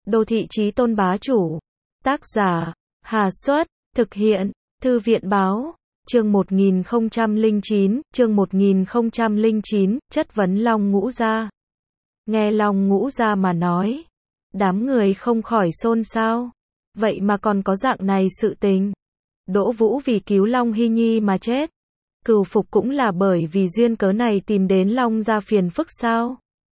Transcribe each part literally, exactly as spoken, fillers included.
Đô thị chí tôn bá chủ. Tác giả, Hà Xuất, thực hiện, Thư viện báo, chương một nghìn không trăm lẻ chín, chương một nghìn không trăm lẻ chín, chất vấn Long Ngũ Gia. Nghe Long Ngũ Gia mà nói, đám người không khỏi xôn xao. Vậy mà còn có dạng này sự tình. Đỗ Vũ vì cứu Long Hy Nhi mà chết. Cừu Phục cũng là bởi vì duyên cớ này tìm đến Long Gia phiền phức sao?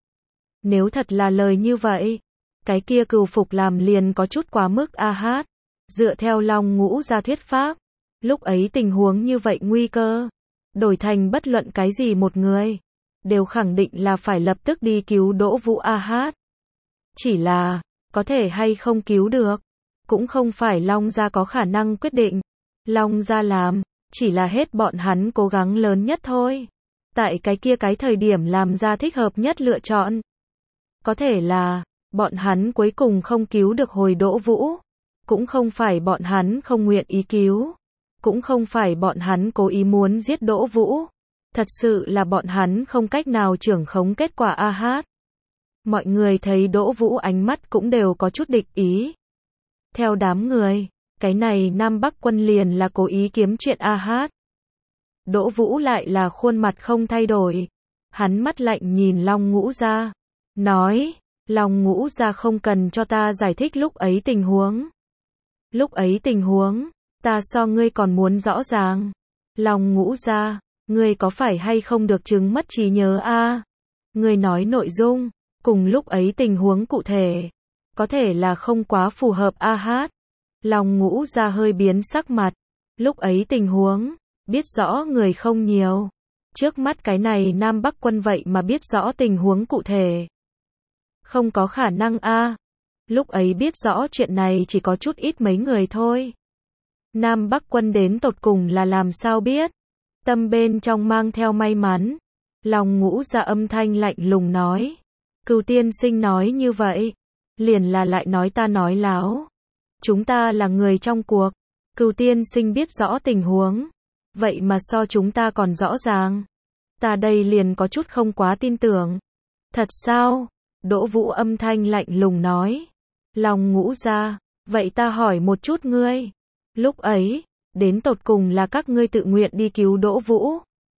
Nếu thật là lời như vậy, cái kia Cừu Phục làm liền có chút quá mức a hát. Dựa theo Long Ngũ Gia thuyết pháp, lúc ấy tình huống như vậy nguy cơ, đổi thành bất luận cái gì một người, đều khẳng định là phải lập tức đi cứu Đỗ Vũ a hát. Chỉ là, có thể hay không cứu được, cũng không phải Long Gia có khả năng quyết định. Long Gia làm, chỉ là hết bọn hắn cố gắng lớn nhất thôi. Tại cái kia cái thời điểm làm ra thích hợp nhất lựa chọn. Có thể là, bọn hắn cuối cùng không cứu được hồi Đỗ Vũ. Cũng không phải bọn hắn không nguyện ý cứu. Cũng không phải bọn hắn cố ý muốn giết Đỗ Vũ. Thật sự là bọn hắn không cách nào trưởng khống kết quả a hát. Mọi người thấy Đỗ Vũ ánh mắt cũng đều có chút địch ý. Theo đám người, cái này Nam Bắc quân liền là cố ý kiếm chuyện a hát. Đỗ Vũ lại là khuôn mặt không thay đổi. Hắn mắt lạnh nhìn Long Ngũ Gia. Nói, Long Ngũ Gia không cần cho ta giải thích lúc ấy tình huống. Lúc ấy tình huống, ta so ngươi còn muốn rõ ràng. Long Ngũ Gia, ngươi có phải hay không được chứng mất trí nhớ a? À? Ngươi nói nội dung, cùng lúc ấy tình huống cụ thể, có thể là không quá phù hợp a hát. Long Ngũ Gia hơi biến sắc mặt. Lúc ấy tình huống, biết rõ người không nhiều. Trước mắt cái này Nam Bắc quân vậy mà biết rõ tình huống cụ thể. Không có khả năng a. À. Lúc ấy biết rõ chuyện này chỉ có chút ít mấy người thôi. Nam Bắc quân đến tột cùng là làm sao biết? Tâm bên trong mang theo may mắn. Long Ngũ Gia âm thanh lạnh lùng nói. Cừu tiên sinh nói như vậy, liền là lại nói ta nói láo. Chúng ta là người trong cuộc. Cừu tiên sinh biết rõ tình huống. Vậy mà so chúng ta còn rõ ràng. Ta đây liền có chút không quá tin tưởng. Thật sao? Đỗ Vũ âm thanh lạnh lùng nói. Long Ngũ Gia, vậy ta hỏi một chút ngươi. Lúc ấy, đến tột cùng là các ngươi tự nguyện đi cứu Đỗ Vũ.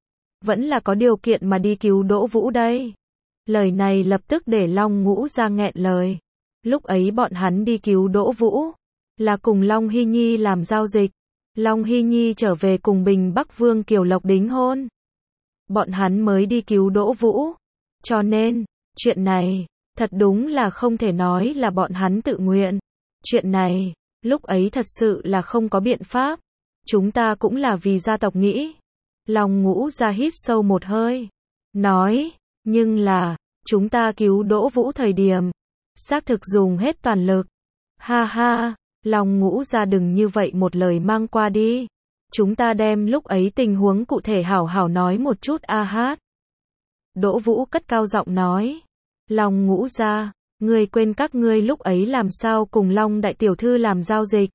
Vẫn là có điều kiện mà đi cứu Đỗ Vũ đây. Lời này lập tức để Long Ngũ Gia nghẹn lời. Lúc ấy bọn hắn đi cứu Đỗ Vũ, là cùng Long Hy Nhi làm giao dịch. Long Hy Nhi trở về cùng Bình Bắc Vương Kiều Lộc đính hôn. Bọn hắn mới đi cứu Đỗ Vũ. Cho nên, chuyện này, thật đúng là không thể nói là bọn hắn tự nguyện. Chuyện này, lúc ấy thật sự là không có biện pháp. Chúng ta cũng là vì gia tộc nghĩ. Long Ngũ Gia hít sâu một hơi. Nói, nhưng là, chúng ta cứu Đỗ Vũ thời điểm, xác thực dùng hết toàn lực. Ha ha, Long Ngũ Gia đừng như vậy một lời mang qua đi. Chúng ta đem lúc ấy tình huống cụ thể hảo hảo nói một chút a hát. Đỗ Vũ cất cao giọng nói. Long Ngũ Gia, ngươi quên các ngươi lúc ấy làm sao cùng Long Đại Tiểu Thư làm giao dịch.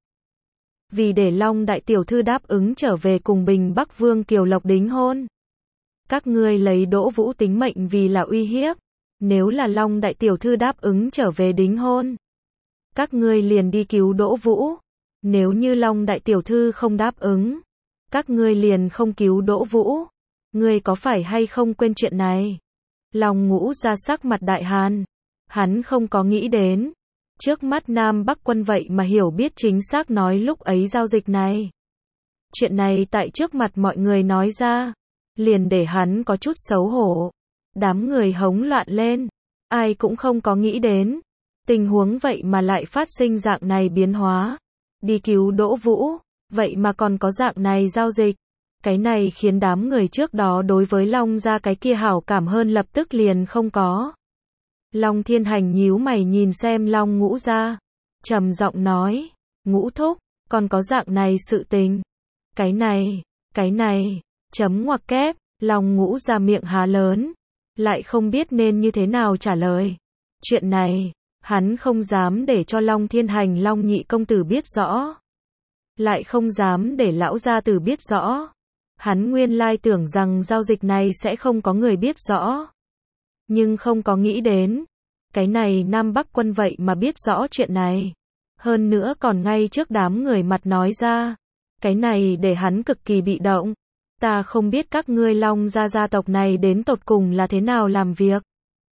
Vì để Long Đại Tiểu Thư đáp ứng trở về cùng Bình Bắc Vương Kiều Lộc đính hôn. Các ngươi lấy Đỗ Vũ tính mệnh vì là uy hiếp. Nếu là Long Đại Tiểu Thư đáp ứng trở về đính hôn, các ngươi liền đi cứu Đỗ Vũ. Nếu như Long Đại Tiểu Thư không đáp ứng, các ngươi liền không cứu Đỗ Vũ. Ngươi có phải hay không quên chuyện này? Long Ngũ Gia sắc mặt đại hàn. Hắn không có nghĩ đến. Trước mắt Nam Bắc quân vậy mà hiểu biết chính xác nói lúc ấy giao dịch này. Chuyện này tại trước mặt mọi người nói ra, liền để hắn có chút xấu hổ. Đám người hống loạn lên. Ai cũng không có nghĩ đến. Tình huống vậy mà lại phát sinh dạng này biến hóa. Đi cứu Đỗ Vũ, vậy mà còn có dạng này giao dịch. Cái này khiến đám người trước đó đối với Long Gia cái kia hảo cảm hơn lập tức liền không có. Long Thiên Hành nhíu mày nhìn xem Long Ngũ Gia, trầm giọng nói, Ngũ thúc, còn có dạng này sự tình. Cái này, cái này, chấm ngoặc kép, Long Ngũ Gia miệng há lớn, lại không biết nên như thế nào trả lời. Chuyện này, hắn không dám để cho Long Thiên Hành Long nhị công tử biết rõ. Lại không dám để lão gia tử biết rõ. Hắn nguyên lai tưởng rằng giao dịch này sẽ không có người biết rõ. Nhưng không có nghĩ đến. Cái này Nam Bắc quân vậy mà biết rõ chuyện này. Hơn nữa còn ngay trước đám người mặt nói ra. Cái này để hắn cực kỳ bị động. Ta không biết các ngươi Long gia gia tộc này đến tột cùng là thế nào làm việc.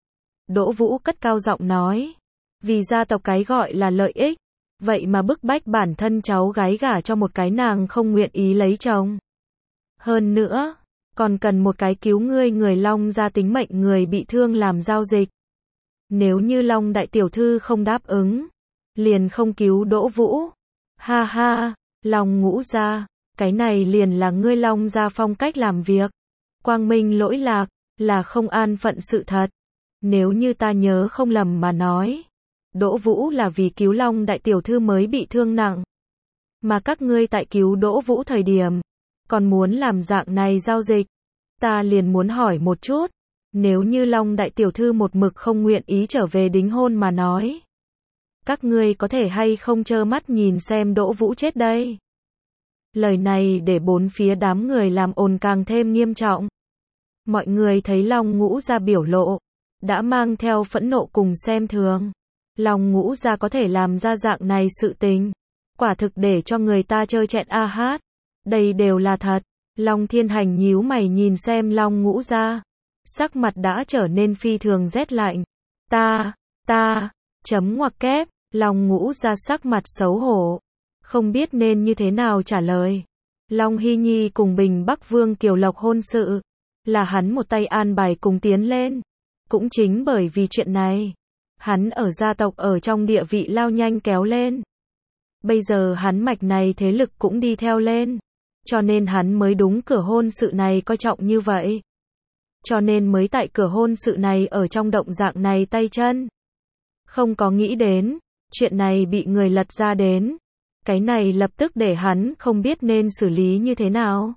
Đỗ Vũ cất cao giọng nói. Vì gia tộc cái gọi là lợi ích. Vậy mà bức bách bản thân cháu gái gả cho một cái nàng không nguyện ý lấy chồng. Hơn nữa, còn cần một cái cứu ngươi người Long gia tính mệnh người bị thương làm giao dịch. Nếu như Long đại tiểu thư không đáp ứng, liền không cứu Đỗ Vũ. Ha ha, Long Ngũ gia, cái này liền là ngươi Long gia phong cách làm việc. Quang minh lỗi lạc, là không an phận sự thật. Nếu như ta nhớ không lầm mà nói, Đỗ Vũ là vì cứu Long đại tiểu thư mới bị thương nặng. Mà các ngươi tại cứu Đỗ Vũ thời điểm, còn muốn làm dạng này giao dịch. Ta liền muốn hỏi một chút, nếu như Long đại tiểu thư một mực không nguyện ý trở về đính hôn mà nói, các ngươi có thể hay không trơ mắt nhìn xem Đỗ Vũ chết đây? Lời này để bốn phía đám người làm ồn càng thêm nghiêm trọng. Mọi người thấy Long Ngũ gia biểu lộ, đã mang theo phẫn nộ cùng xem thường. Long Ngũ gia có thể làm ra dạng này sự tình, quả thực để cho người ta trơ trẽn a hát. Đây đều là thật. Long Thiên Hành nhíu mày nhìn xem Long Ngũ gia, sắc mặt đã trở nên phi thường rét lạnh. Ta, ta, chấm ngoặc kép, Long Ngũ gia sắc mặt xấu hổ, không biết nên như thế nào trả lời. Long Hy Nhi cùng Bình Bắc Vương Kiều Lộc hôn sự, là hắn một tay an bài cùng tiến lên. Cũng chính bởi vì chuyện này, hắn ở gia tộc ở trong địa vị lao nhanh kéo lên. Bây giờ hắn mạch này thế lực cũng đi theo lên. Cho nên hắn mới đúng cửa hôn sự này coi trọng như vậy. Cho nên mới tại cửa hôn sự này ở trong động dạng này tay chân. Không có nghĩ đến, chuyện này bị người lật ra đến. Cái này lập tức để hắn không biết nên xử lý như thế nào.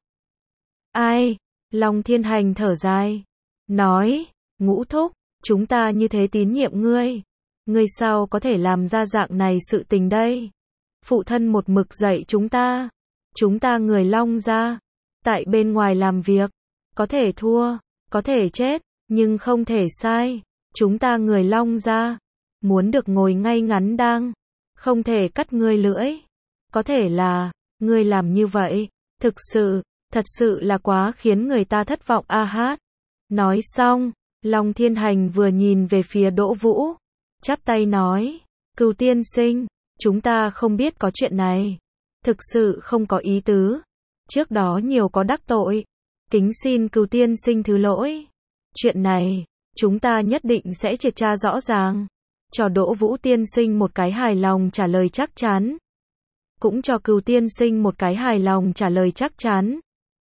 Ai? Long Thiên Hành thở dài. Nói, Ngũ thúc, chúng ta như thế tín nhiệm ngươi. Ngươi sao có thể làm ra dạng này sự tình đây? Phụ thân một mực dạy chúng ta. Chúng ta người Long gia, tại bên ngoài làm việc, có thể thua, có thể chết, nhưng không thể sai. Chúng ta người Long gia, muốn được ngồi ngay ngắn đang, không thể cắt ngươi lưỡi. Có thể là, ngươi làm như vậy, thực sự, thật sự là quá khiến người ta thất vọng a hát. Nói xong, Long Thiên Hành vừa nhìn về phía Đỗ Vũ, chắp tay nói, Cửu tiên sinh, chúng ta không biết có chuyện này. Thực sự không có ý tứ. Trước đó nhiều có đắc tội. Kính xin Cửu tiên sinh thứ lỗi. Chuyện này, chúng ta nhất định sẽ triệt tra rõ ràng. Cho Đỗ Vũ tiên sinh một cái hài lòng trả lời chắc chắn. Cũng cho Cửu tiên sinh một cái hài lòng trả lời chắc chắn.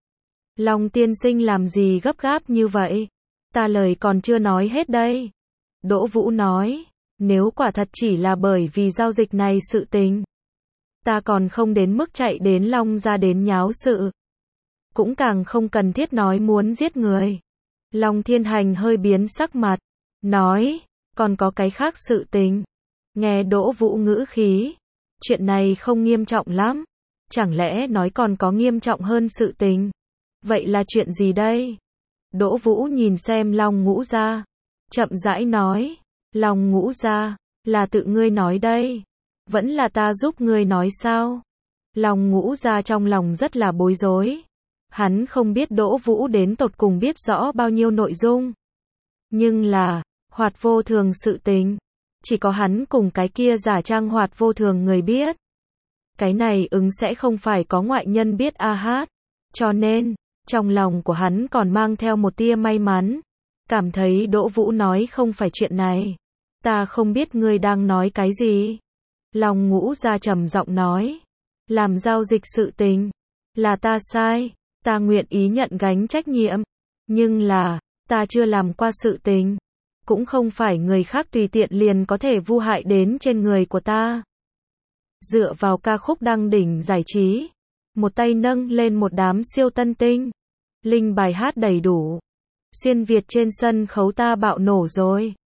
Long tiên sinh làm gì gấp gáp như vậy? Ta lời còn chưa nói hết đây. Đỗ Vũ nói, nếu quả thật chỉ là bởi vì giao dịch này sự tình, ta còn không đến mức chạy đến Long gia đến nháo sự. Cũng càng không cần thiết nói muốn giết người. Long Thiên Hành hơi biến sắc mặt, nói, còn có cái khác sự tình. Nghe Đỗ Vũ ngữ khí, chuyện này không nghiêm trọng lắm. Chẳng lẽ nói còn có nghiêm trọng hơn sự tình? Vậy là chuyện gì đây? Đỗ Vũ nhìn xem Long Ngũ gia, chậm rãi nói, Long Ngũ gia, là tự ngươi nói đây. Vẫn là ta giúp ngươi nói sao? Long Ngũ gia trong lòng rất là bối rối. Hắn không biết Đỗ Vũ đến tột cùng biết rõ bao nhiêu nội dung. Nhưng là, Hoạt vô thường sự tình, chỉ có hắn cùng cái kia giả trang Hoạt vô thường người biết. Cái này ứng sẽ không phải có ngoại nhân biết a hát. Cho nên, trong lòng của hắn còn mang theo một tia may mắn. Cảm thấy Đỗ Vũ nói không phải chuyện này. Ta không biết ngươi đang nói cái gì. Long Ngũ gia trầm giọng nói, làm giao dịch sự tình, là ta sai, ta nguyện ý nhận gánh trách nhiệm, nhưng là, ta chưa làm qua sự tình, cũng không phải người khác tùy tiện liền có thể vu hại đến trên người của ta. Dựa vào ca khúc đăng đỉnh giải trí, một tay nâng lên một đám siêu tân tinh, linh bài hát đầy đủ, xuyên Việt trên sân khấu ta bạo nổ rồi.